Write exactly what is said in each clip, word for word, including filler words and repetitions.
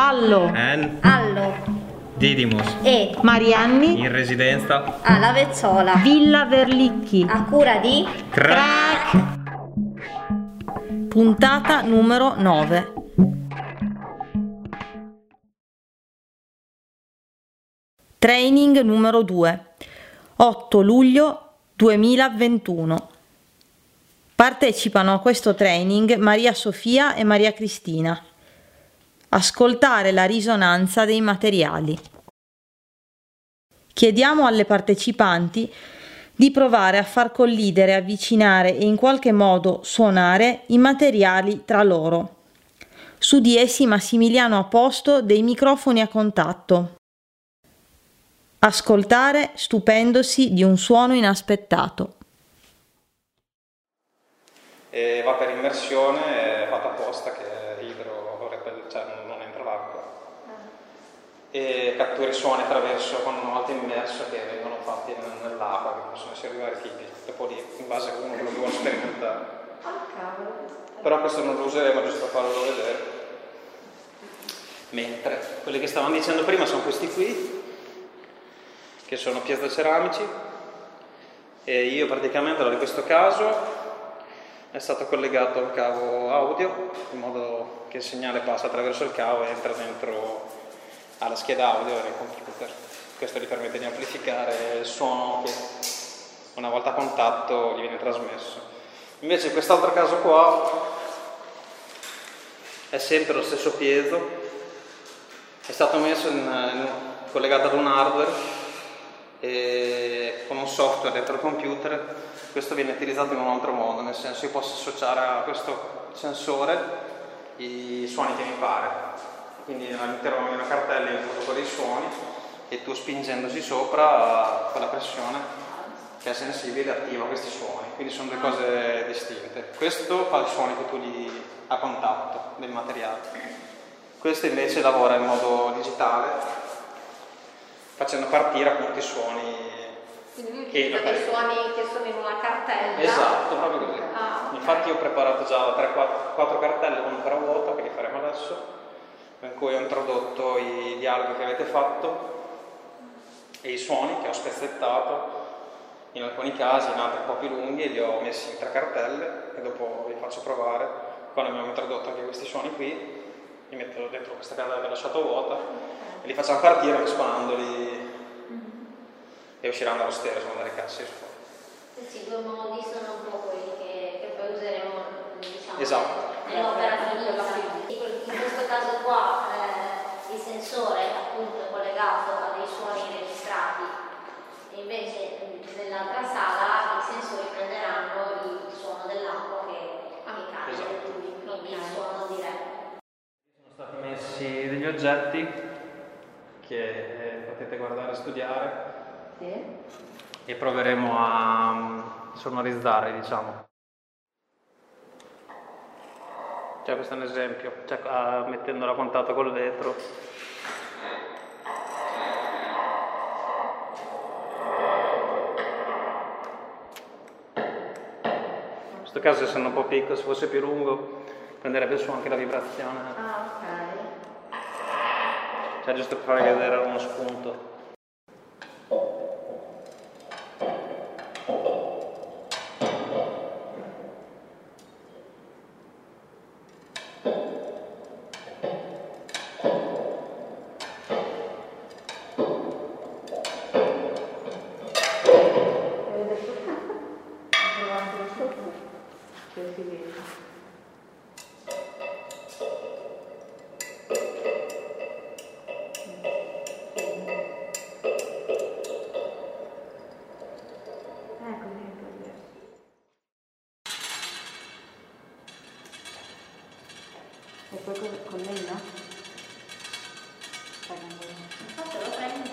Allo, N, Allo, Didymos, E, in residenza a Lavezzola, Villa Verlicchi. a cura di Crack. Puntata numero nove. Training numero due. otto luglio duemilaventuno. Partecipano a questo training Maria Sofia e Maria Cristina. Ascoltare la risonanza dei materiali. Chiediamo alle partecipanti di provare a far collidere, avvicinare e in qualche modo suonare i materiali tra loro. Su di essi Massimiliano ha posto dei microfoni a contatto. Ascoltare stupendosi di un suono inaspettato. E va per immersione, è fatta apposta che idro, cioè non entra l'acqua. E cattura i suoni attraverso con una volta immerso che vengono fatti nell'acqua, che possono essere di vari tipi, dopo lì in base a uno quello che vuole sperimentare. Però questo non lo useremo giusto per farlo vedere. Mentre quelli che stavamo dicendo prima sono questi qui, che sono piezoceramici, e io praticamente allora, in questo caso è stato collegato al cavo audio in modo che il segnale passa attraverso il cavo e entra dentro alla scheda audio nel computer. Questo gli permette di amplificare il suono che una volta a contatto gli viene trasmesso. Invece in quest'altro caso qua è sempre lo stesso piezo, è stato messo in, in, collegato ad un hardware e con un software dentro il computer. Questo viene utilizzato in un altro modo, nel senso io posso associare a questo sensore i suoni che mi pare, quindi all'interno di una cartella inputto con dei suoni e tu spingendosi sopra con la pressione che è sensibile attiva questi suoni, quindi sono due cose distinte. Questo fa i suoni che tu gli a contatto del materiale, questo invece lavora in modo digitale facendo partire appunto i suoni. Quindi lui utilizza dei suoni che sono in una cartella. Esatto, proprio così. Ah, okay. Infatti io ho preparato già tre quattro cartelle con ancora vuota che li faremo adesso, in cui ho introdotto i dialoghi che avete fatto e i suoni che ho spezzettato in alcuni casi, in altri un po' più lunghi, e li ho messi in tre cartelle e dopo vi faccio provare. Quando abbiamo introdotto anche questi suoni qui, li metto dentro questa cartella che ho lasciato vuota e li facciamo partire mescolandoli e usciranno allo stereo, sono delle casse su fuori. Sì, due modi sono un po' quelli che, che poi useremo, diciamo, esatto, nell'opera finita. In questo caso qua eh, il sensore appunto è collegato a dei suoni registrati, e invece nell'altra sala i sensori prenderanno il suono dell'acqua che, che cade, esatto. Quindi il suono diretto. Sono stati messi degli oggetti che eh, potete guardare e studiare. E proveremo a sonorizzare, diciamo. Cioè, questo è un esempio, cioè, uh, mettendola a contatto col vetro. In questo caso, essendo un po' piccolo, se fosse più lungo, prenderebbe su anche la vibrazione. Ah, ok. Cioè, giusto per farvi vedere uno spunto. E poi con lei no? Infatti lo prendi.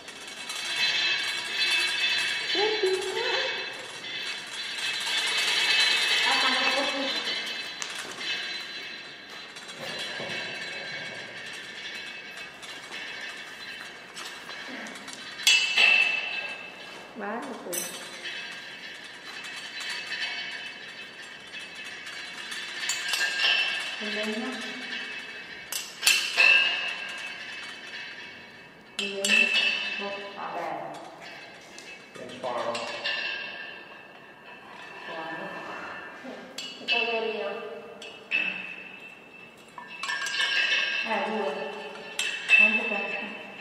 Guarda questo. Eh, due. Quanto costa?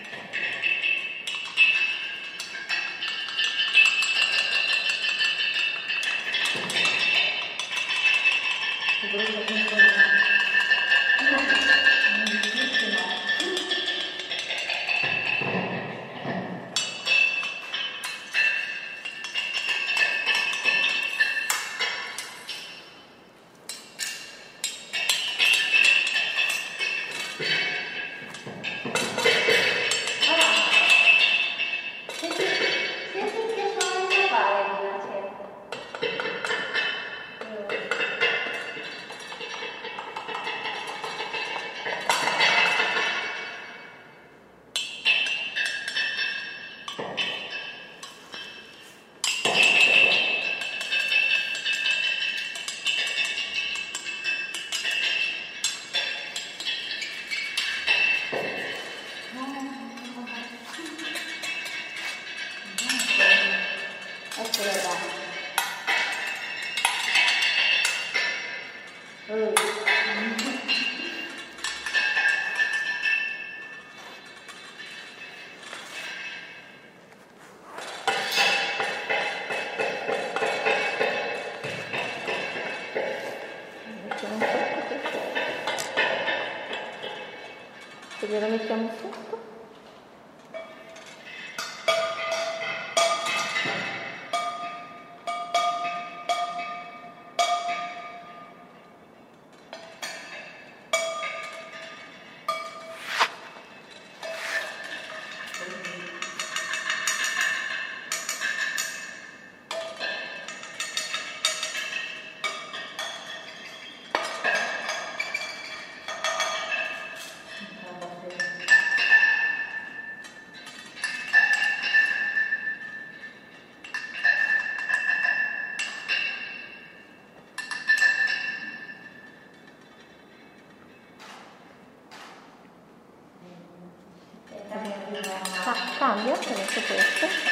Se glielo mettiamo sotto. Ah, cambia, ho messo questo.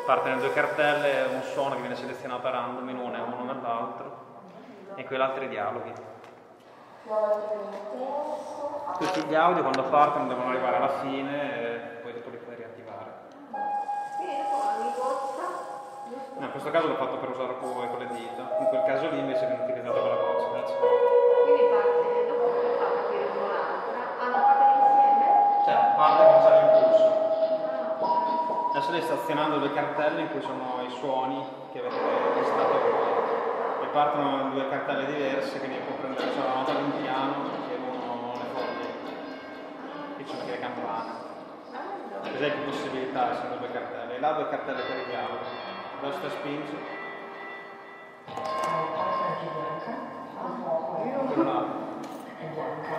Parte nelle due cartelle un suono che viene selezionato a random in una e uno nell'altro, e qui altri dialoghi. Tutti gli audio quando partono devono arrivare alla fine e poi dopo li puoi riattivare. No, in questo caso l'ho fatto per usare con voi con le dita, in quel caso lì invece viene utilizzato con la voce. Quindi parte, dopo che fa capire un'altra, hanno fatto insieme? Cioè, parte con il impulso. Adesso lei sta azionando due cartelle in cui sono i suoni che avete listato voi. E partono due cartelle diverse, quindi può prendere solo la nota di un piano e uno le foglie. Qui ci sono anche le campane. Ad esempio possibilità, sono due cartelle. E là due cartelle per il dialogo. Adesso te spingi. Quello là. È bianca.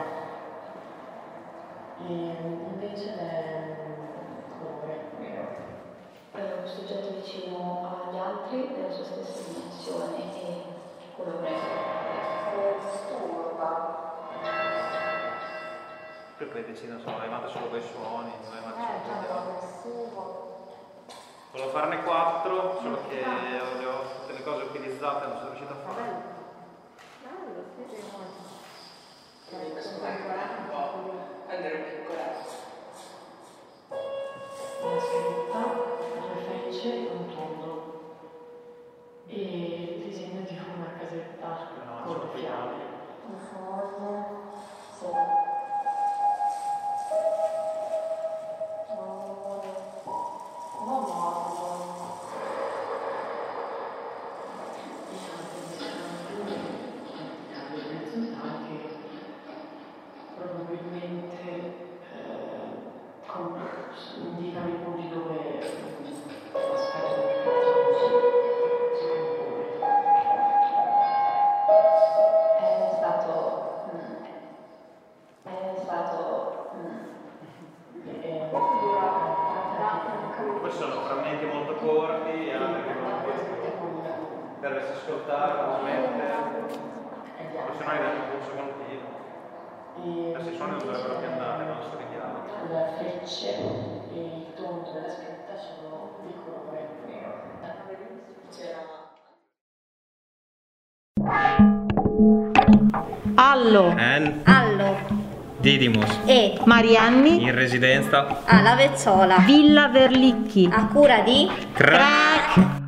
E invece è colore. Eh, questo oggetto vicino agli altri della sua stessa dimensione e colore sturba. Poi poi decidono se vuoi mandare solo quei suoni, se vuoi mandare solo quei dialoghi. Volevo farne quattro, solo che le ho tutte le cose utilizzate e non sono riuscito a fare. Bello, Andare piccola. Una scritta, due frecce e un tondo. E il disegno di una casetta No, con sono le fiabe. una foglia, sì. No, no. Probabilmente eh, con, indicano i punti dove l'aspetto del personaggio si compone. È stato... Mm, è stato... Mm, E, Questi sono frammenti molto corti e altri che non puoi dovresti ascoltare, ovviamente, se no hai dato un corso continuo. Questi suoni non dovrebbero più andare, non solo i dialoghi. le frecce e il tondo della scritta sono di colore nero. Allo, N. Allo Didymos. e Marianni, In residenza. alla Vezzola Villa Verlicchi. a cura di Crack.